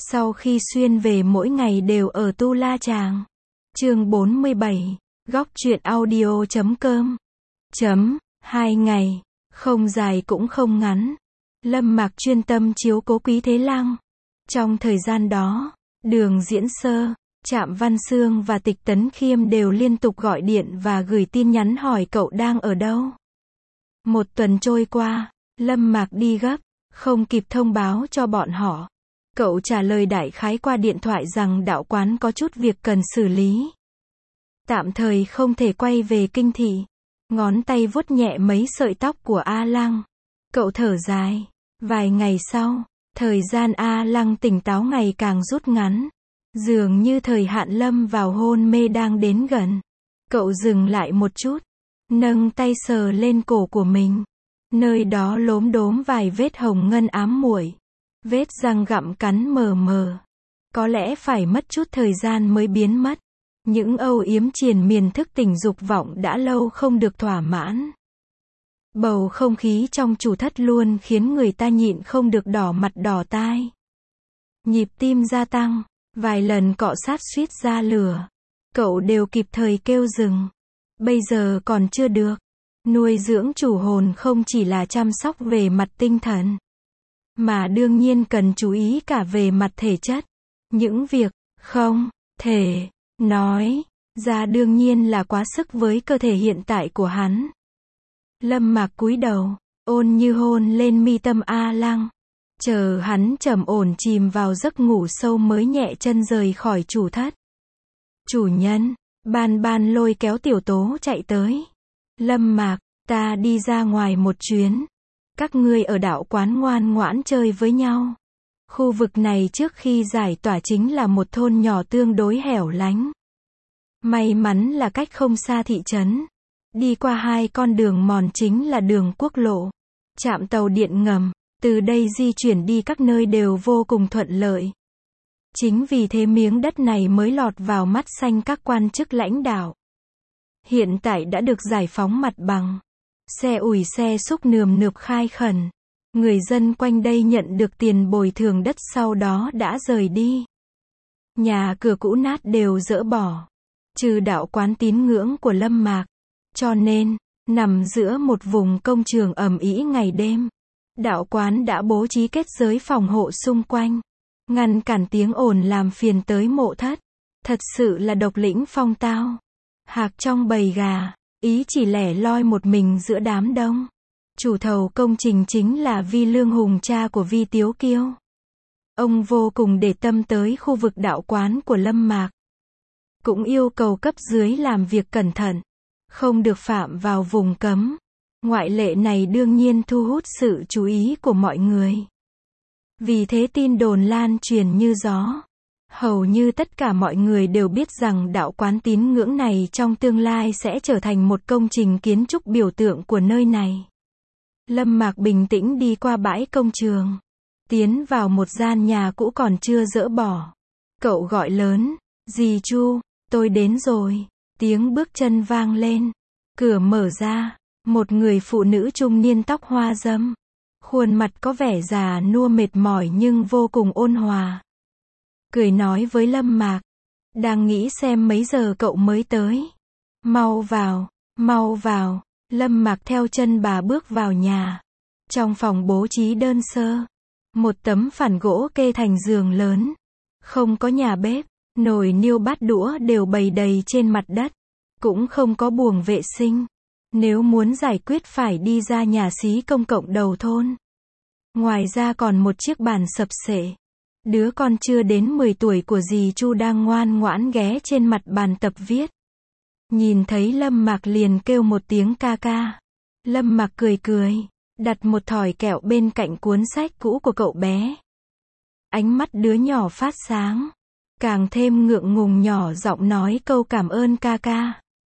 Sau khi xuyên về mỗi ngày đều ở Tu La Chàng. Chương 47, góc truyện audio.com. 2 ngày, không dài cũng không ngắn. Lâm Mạc chuyên tâm chiếu cố Quý Thế Lăng. Trong thời gian đó, Đường Diễn Sơ, Trạm Văn Xương và Tịch Tấn Khiêm đều liên tục gọi điện và gửi tin nhắn hỏi cậu đang ở đâu. Một tuần trôi qua, Lâm Mạc đi gấp, không kịp thông báo cho bọn họ. Cậu trả lời đại khái qua điện thoại rằng đạo quán có chút việc cần xử lý. Tạm thời không thể quay về kinh thị. Ngón tay vuốt nhẹ mấy sợi tóc của A Lăng. Cậu thở dài. Vài ngày sau, thời gian A Lăng tỉnh táo ngày càng rút ngắn. Dường như thời hạn lâm vào hôn mê đang đến gần. Cậu dừng lại một chút, nâng tay sờ lên cổ của mình. Nơi đó lốm đốm vài vết hồng ngân ám muội. Vết răng gặm cắn mờ mờ. Có lẽ phải mất chút thời gian mới biến mất. Những âu yếm triền miên thức tỉnh dục vọng đã lâu không được thỏa mãn. Bầu không khí trong chủ thất luôn khiến người ta nhịn không được đỏ mặt đỏ tai. Nhịp tim gia tăng, vài lần cọ sát suýt ra lửa. Cậu đều kịp thời kêu dừng. Bây giờ còn chưa được. Nuôi dưỡng chủ hồn không chỉ là chăm sóc về mặt tinh thần, mà đương nhiên cần chú ý cả về mặt thể chất. Những việc không thể nói ra đương nhiên là quá sức với cơ thể hiện tại của hắn. Lâm Mạc cúi đầu, ôn như hôn lên mi tâm A Lăng. Chờ hắn trầm ổn chìm vào giấc ngủ sâu mới nhẹ chân rời khỏi chủ thất. Chủ nhân, Ban Ban lôi kéo Tiểu Tố chạy tới. Lâm Mạc, ta đi ra ngoài một chuyến. Các ngươi ở đạo quán ngoan ngoãn chơi với nhau. Khu vực này trước khi giải tỏa chính là một thôn nhỏ tương đối hẻo lánh. May mắn là cách không xa thị trấn. Đi qua hai con đường mòn chính là đường quốc lộ, trạm tàu điện ngầm. Từ đây di chuyển đi các nơi đều vô cùng thuận lợi. Chính vì thế miếng đất này mới lọt vào mắt xanh các quan chức lãnh đạo. Hiện tại đã được giải phóng mặt bằng. Xe ủi xe xúc nườm nượp khai khẩn. Người dân quanh đây nhận được tiền bồi thường đất sau đó đã rời đi. Nhà cửa cũ nát đều dỡ bỏ. Trừ đạo quán tín ngưỡng của Lâm Mạc. Cho nên, nằm giữa một vùng công trường ầm ĩ ngày đêm. Đạo quán đã bố trí kết giới phòng hộ xung quanh. Ngăn cản tiếng ồn làm phiền tới mộ thất. Thật sự là độc lĩnh phong tao. Hạc trong bầy gà, ý chỉ lẻ loi một mình giữa đám đông. Chủ thầu công trình chính là Vi Lương Hùng, cha của Vi Tiếu Kiêu. Ông vô cùng để tâm tới khu vực đạo quán của Lâm Mạc. Cũng yêu cầu cấp dưới làm việc cẩn thận, không được phạm vào vùng cấm. Ngoại lệ này đương nhiên thu hút sự chú ý của mọi người. Vì thế tin đồn lan truyền như gió. Hầu như tất cả mọi người đều biết rằng đạo quán tín ngưỡng này trong tương lai sẽ trở thành một công trình kiến trúc biểu tượng của nơi này. Lâm Mạc bình tĩnh đi qua bãi công trường. Tiến vào một gian nhà cũ còn chưa dỡ bỏ. Cậu gọi lớn, dì Chu, tôi đến rồi. Tiếng bước chân vang lên. Cửa mở ra. Một người phụ nữ trung niên tóc hoa râm. Khuôn mặt có vẻ già nua mệt mỏi nhưng vô cùng ôn hòa. Cười nói với Lâm Mạc. Đang nghĩ xem mấy giờ cậu mới tới. Mau vào, mau vào. Lâm Mạc theo chân bà bước vào nhà. Trong phòng bố trí đơn sơ. Một tấm phản gỗ kê thành giường lớn. Không có nhà bếp, nồi niêu bát đũa đều bày đầy trên mặt đất. Cũng không có buồng vệ sinh. Nếu muốn giải quyết phải đi ra nhà xí công cộng đầu thôn. Ngoài ra còn một chiếc bàn sập xệ. Đứa con chưa đến 10 tuổi của dì Chu đang ngoan ngoãn ghé trên mặt bàn tập viết. Nhìn thấy Lâm Mạc liền kêu một tiếng ca ca. Lâm Mạc cười cười, đặt một thỏi kẹo bên cạnh cuốn sách cũ của cậu bé. Ánh mắt đứa nhỏ phát sáng, càng thêm ngượng ngùng nhỏ giọng nói câu cảm ơn ca ca.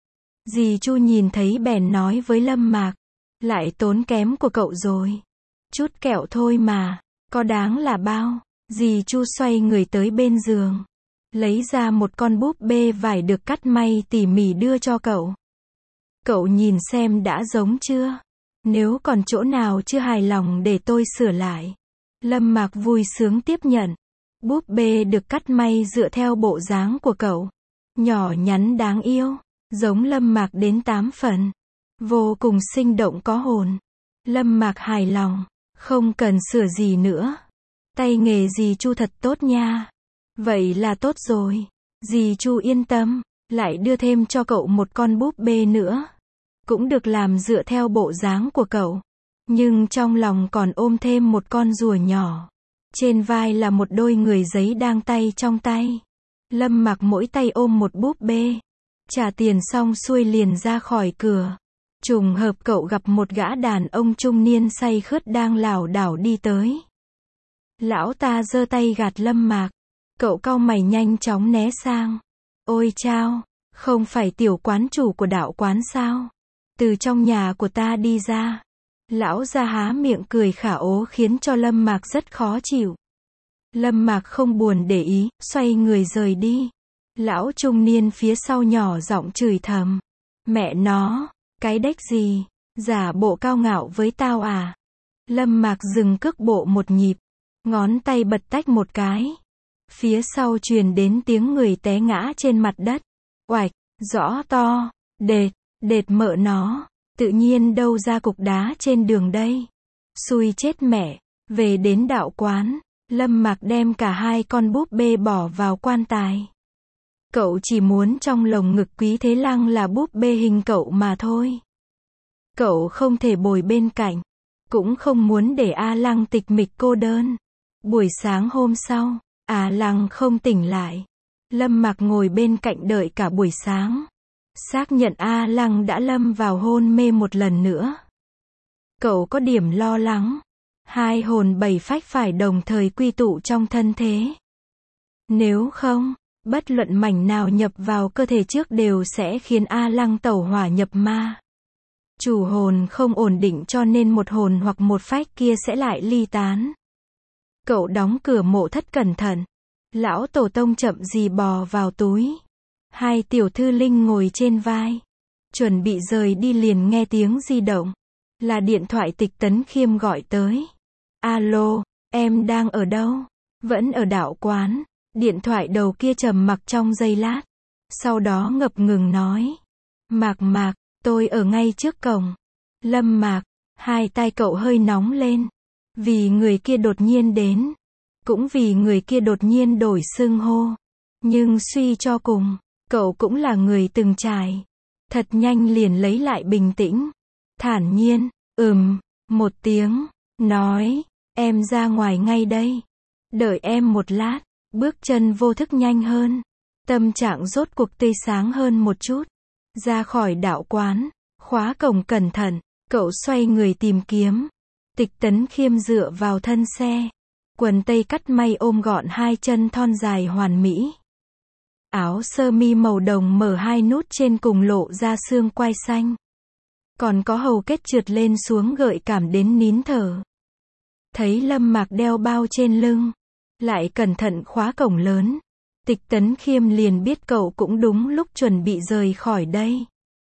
Dì Chu nhìn thấy bèn nói với Lâm Mạc, lại tốn kém của cậu rồi. Chút kẹo thôi mà, có đáng là bao. Dì Chu xoay người tới bên giường, lấy ra một con búp bê vải được cắt may tỉ mỉ đưa cho cậu. Cậu nhìn xem đã giống chưa? Nếu còn chỗ nào chưa hài lòng để tôi sửa lại. Lâm Mạc vui sướng tiếp nhận. Búp bê được cắt may dựa theo bộ dáng của cậu. Nhỏ nhắn đáng yêu, giống Lâm Mạc đến 8 phần. Vô cùng sinh động có hồn. Lâm Mạc hài lòng, không cần sửa gì nữa. Tay nghề dì Chu thật tốt nha. Vậy là tốt rồi. Dì Chu yên tâm, lại đưa thêm cho cậu một con búp bê nữa. Cũng được làm dựa theo bộ dáng của cậu. Nhưng trong lòng còn ôm thêm một con rùa nhỏ. Trên vai là một đôi người giấy đang tay trong tay. Lâm Mạc mỗi tay ôm một búp bê. Trả tiền xong xuôi liền ra khỏi cửa. Trùng hợp cậu gặp một gã đàn ông trung niên say khướt đang lảo đảo đi tới. Lão ta giơ tay gạt Lâm Mạc. Cậu cau mày nhanh chóng né sang. Ôi chao, không phải tiểu quán chủ của đạo quán sao? Từ trong nhà của ta đi ra. Lão ra há miệng cười khả ố khiến cho Lâm Mạc rất khó chịu. Lâm Mạc không buồn để ý, xoay người rời đi. Lão trung niên phía sau nhỏ giọng chửi thầm. Mẹ nó, cái đếch gì, giả bộ cao ngạo với tao à? Lâm Mạc dừng cước bộ một nhịp, ngón tay bật tách một cái. Phía sau truyền đến tiếng người té ngã trên mặt đất. Oạch, rõ to, đệt mợ nó, tự nhiên đâu ra cục đá trên đường đây. Xui chết mẹ, về đến đạo quán, Lâm Mạc đem cả hai con búp bê bỏ vào quan tài. Cậu chỉ muốn trong lồng ngực Quý Thế Lăng là búp bê hình cậu mà thôi. Cậu không thể bồi bên cạnh, cũng không muốn để A Lăng tịch mịch cô đơn. Buổi sáng hôm sau, A Lăng không tỉnh lại. Lâm Mạc ngồi bên cạnh đợi cả buổi sáng. Xác nhận A Lăng đã lâm vào hôn mê một lần nữa. Cậu có điểm lo lắng. Hai hồn bảy phách phải đồng thời quy tụ trong thân thế. Nếu không, bất luận mảnh nào nhập vào cơ thể trước đều sẽ khiến A Lăng tẩu hỏa nhập ma. Chủ hồn không ổn định cho nên một hồn hoặc một phách kia sẽ lại ly tán. Cậu đóng cửa mộ thất cẩn thận. Lão tổ tông chậm gì bò vào túi. Hai tiểu thư linh ngồi trên vai. Chuẩn bị rời đi liền nghe tiếng di động. Là điện thoại Tịch Tấn Khiêm gọi tới. Alo, em đang ở đâu? Vẫn ở đạo quán. Điện thoại đầu kia trầm mặc trong giây lát. Sau đó ngập ngừng nói. Mạc, tôi ở ngay trước cổng. Lâm Mạc, hai tai cậu hơi nóng lên. Vì người kia đột nhiên đến. Cũng vì người kia đột nhiên đổi xưng hô. Nhưng suy cho cùng, cậu cũng là người từng trải. Thật nhanh liền lấy lại bình tĩnh. Thản nhiên, một tiếng, nói, em ra ngoài ngay đây. Đợi em một lát, bước chân vô thức nhanh hơn. Tâm trạng rốt cuộc tươi sáng hơn một chút. Ra khỏi đạo quán, khóa cổng cẩn thận, cậu xoay người tìm kiếm. Tịch Tấn Khiêm dựa vào thân xe. Quần tây cắt may ôm gọn hai chân thon dài hoàn mỹ. Áo sơ mi màu đồng mở hai nút trên cùng lộ ra xương quai xanh. Còn có hầu kết trượt lên xuống gợi cảm đến nín thở. Thấy Lâm Mạc đeo bao trên lưng. Lại cẩn thận khóa cổng lớn. Tịch Tấn Khiêm liền biết cậu cũng đúng lúc chuẩn bị rời khỏi đây.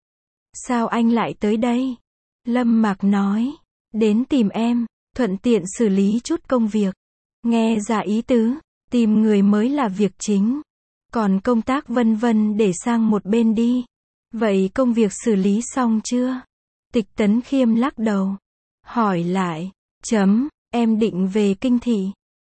Sao anh lại tới đây? Lâm Mạc nói. Đến tìm em, thuận tiện xử lý chút công việc. Nghe ra ý tứ, tìm người mới là việc chính. Còn công tác vân vân để sang một bên đi. Vậy công việc xử lý xong chưa? Tịch Tấn Khiêm lắc đầu. Hỏi lại. Em định về kinh thị.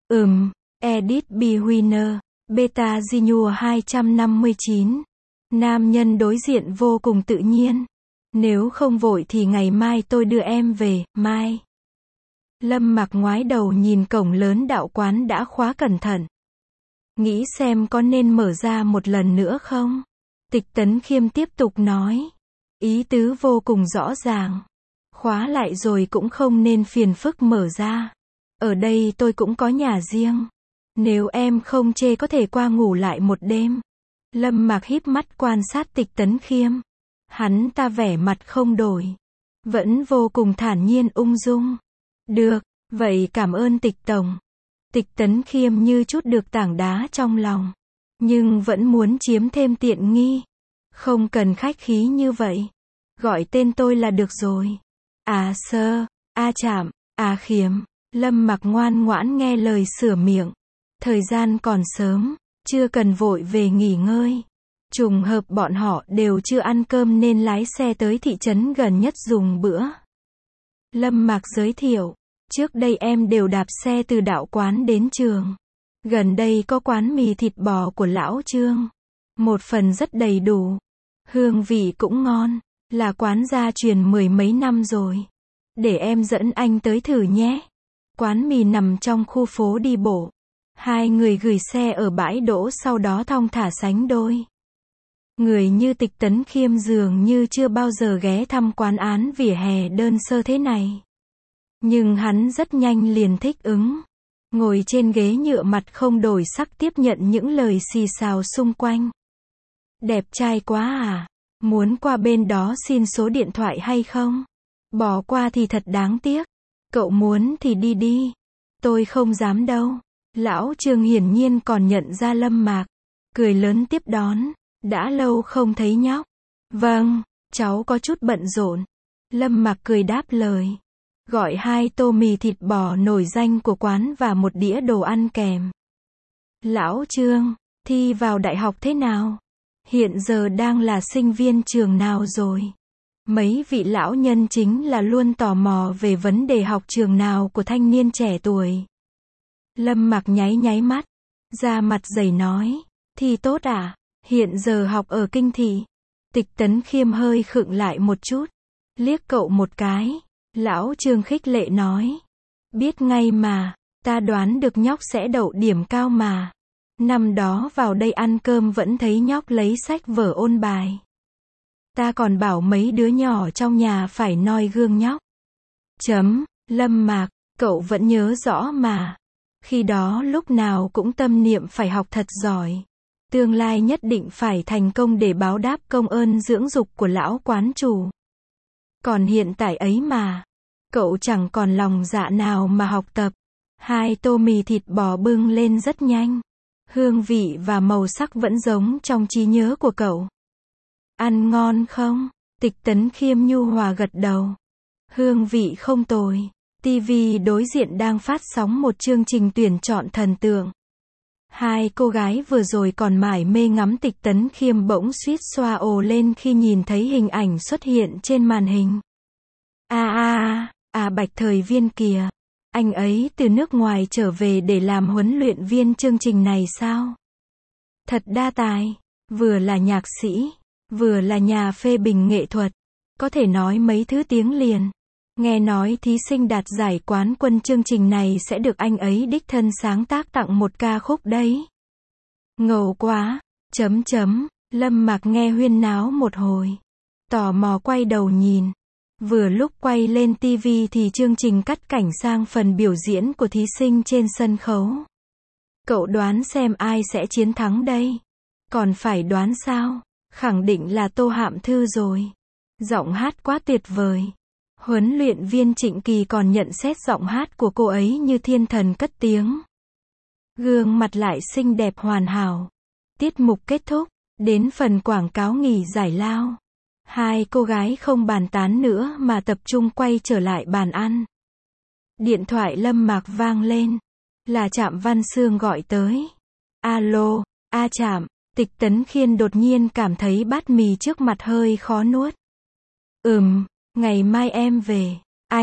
Edit B. Winner. Beta Ginua 259. Nam nhân đối diện vô cùng tự nhiên. Nếu không vội thì ngày mai tôi đưa em về, mai. Lâm Mạc ngoái đầu nhìn cổng lớn đạo quán đã khóa cẩn thận. Nghĩ xem có nên mở ra một lần nữa không? Tịch Tấn Khiêm tiếp tục nói. Ý tứ vô cùng rõ ràng. Khóa lại rồi cũng không nên phiền phức mở ra. Ở đây tôi cũng có nhà riêng. Nếu em không chê có thể qua ngủ lại một đêm. Lâm Mạc híp mắt quan sát Tịch Tấn Khiêm. Hắn ta vẻ mặt không đổi. Vẫn vô cùng thản nhiên ung dung. Được, vậy cảm ơn Tịch tổng. Tịch Tấn Khiêm như chút được tảng đá trong lòng. Nhưng vẫn muốn chiếm thêm tiện nghi. Không cần khách khí như vậy. Gọi tên tôi là được rồi. Sơ, Trạm, Khiêm. Lâm Mạc ngoan ngoãn nghe lời sửa miệng. Thời gian còn sớm, chưa cần vội về nghỉ ngơi. Trùng hợp bọn họ đều chưa ăn cơm nên lái xe tới thị trấn gần nhất dùng bữa. Lâm Mạc giới thiệu, trước đây em đều đạp xe từ đạo quán đến trường. Gần đây có quán mì thịt bò của lão Trương. Một phần rất đầy đủ. Hương vị cũng ngon, là quán gia truyền 10 mấy năm rồi. Để em dẫn anh tới thử nhé. Quán mì nằm trong khu phố đi bộ. Hai người gửi xe ở bãi đỗ sau đó thong thả sánh đôi. Người như Tịch Tấn Khiêm dường như chưa bao giờ ghé thăm quán án vỉa hè đơn sơ thế này. Nhưng hắn rất nhanh liền thích ứng. Ngồi trên ghế nhựa mặt không đổi sắc tiếp nhận những lời xì xào xung quanh. Đẹp trai quá à? Muốn qua bên đó xin số điện thoại hay không? Bỏ qua thì thật đáng tiếc. Cậu muốn thì đi đi. Tôi không dám đâu. Lão Trương hiển nhiên còn nhận ra Lâm Mạc. Cười lớn tiếp đón. Đã lâu không thấy nhóc. Vâng, cháu có chút bận rộn. Lâm Mạc cười đáp lời. Gọi 2 tô mì thịt bò nổi danh của quán và một đĩa đồ ăn kèm. Lão Trương, thi vào đại học thế nào? Hiện giờ đang là sinh viên trường nào rồi? Mấy vị lão nhân chính là luôn tò mò về vấn đề học trường nào của thanh niên trẻ tuổi. Lâm Mạc nháy nháy mắt, da mặt dày nói, thi tốt à? Hiện giờ học ở Kinh Thị. Tịch Tấn Khiêm hơi khựng lại một chút, liếc cậu một cái. Lão Trương khích lệ nói, biết ngay mà, ta đoán được nhóc sẽ đậu điểm cao mà. Năm đó vào đây ăn cơm vẫn thấy nhóc lấy sách vở ôn bài. Ta còn bảo mấy đứa nhỏ trong nhà phải noi gương nhóc. Lâm Mạc, cậu vẫn nhớ rõ mà. Khi đó lúc nào cũng tâm niệm phải học thật giỏi. Tương lai nhất định phải thành công để báo đáp công ơn dưỡng dục của lão quán chủ. Còn hiện tại ấy mà, cậu chẳng còn lòng dạ nào mà học tập. 2 tô mì thịt bò bưng lên rất nhanh. Hương vị và màu sắc vẫn giống trong trí nhớ của cậu. Ăn ngon không? Tịch Tấn Khiêm nhu hòa gật đầu. Hương vị không tồi. TV đối diện đang phát sóng một chương trình tuyển chọn thần tượng. 2 cô gái vừa rồi còn mải mê ngắm Tịch Tấn Khiêm bỗng suýt xoa ồ lên khi nhìn thấy hình ảnh xuất hiện trên màn hình. Bạch Thời Viên kìa. Anh ấy từ nước ngoài trở về để làm huấn luyện viên chương trình này sao? Thật đa tài. Vừa là nhạc sĩ, vừa là nhà phê bình nghệ thuật. Có thể nói mấy thứ tiếng liền. Nghe nói thí sinh đạt giải quán quân chương trình này sẽ được anh ấy đích thân sáng tác tặng một ca khúc đấy. Ngầu quá. Lâm Mạc nghe huyên náo một hồi. Tò mò quay đầu nhìn. Vừa lúc quay lên TV thì chương trình cắt cảnh sang phần biểu diễn của thí sinh trên sân khấu. Cậu đoán xem ai sẽ chiến thắng đây? Còn phải đoán sao? Khẳng định là Tô Hạm Thư rồi. Giọng hát quá tuyệt vời. Huấn luyện viên Trịnh Kỳ còn nhận xét giọng hát của cô ấy như thiên thần cất tiếng. Gương mặt lại xinh đẹp hoàn hảo. Tiết mục kết thúc, đến phần quảng cáo nghỉ giải lao. 2 cô gái không bàn tán nữa mà tập trung quay trở lại bàn ăn. Điện thoại Lâm Mạc vang lên. Là Trạm Văn Sương gọi tới. Alo, Trạm. Tịch Tấn Khiêm đột nhiên cảm thấy bát mì trước mặt hơi khó nuốt. Ngày mai em về.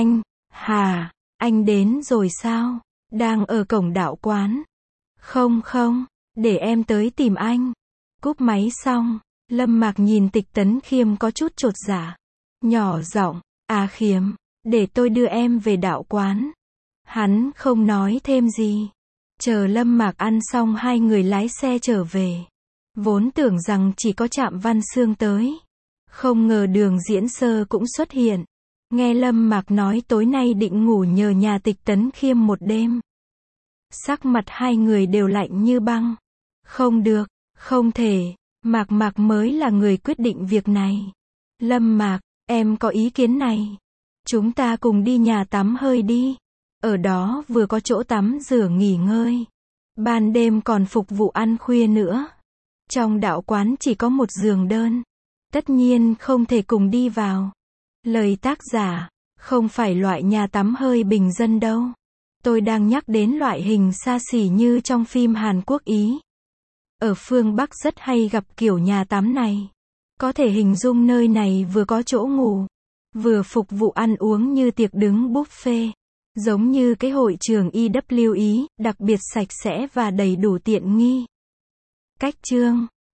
Anh đến rồi sao? Đang ở cổng đạo quán. Không, để em tới tìm anh. Cúp máy xong, Lâm Mạc nhìn Tịch Tấn Khiêm có chút chột dạ. Nhỏ giọng, Khiêm, để tôi đưa em về đạo quán. Hắn không nói thêm gì. Chờ Lâm Mạc ăn xong hai người lái xe trở về. Vốn tưởng rằng chỉ có Trạm Văn Sương tới. Không ngờ Đường Diễn Sơ cũng xuất hiện. Nghe Lâm Mạc nói tối nay định ngủ nhờ nhà Tịch Tấn Khiêm một đêm. Sắc mặt hai người đều lạnh như băng. Không được, không thể. Mạc mới là người quyết định việc này. Lâm Mạc, em có ý kiến này. Chúng ta cùng đi nhà tắm hơi đi. Ở đó vừa có chỗ tắm rửa nghỉ ngơi. Ban đêm còn phục vụ ăn khuya nữa. Trong đạo quán chỉ có một giường đơn. Tất nhiên không thể cùng đi vào. Lời tác giả, không phải loại nhà tắm hơi bình dân đâu. Tôi đang nhắc đến loại hình xa xỉ như trong phim Hàn Quốc Ý. Ở phương Bắc rất hay gặp kiểu nhà tắm này. Có thể hình dung nơi này vừa có chỗ ngủ, vừa phục vụ ăn uống như tiệc đứng buffet. Giống như cái hội trường IW Ý, đặc biệt sạch sẽ và đầy đủ tiện nghi. Cách chương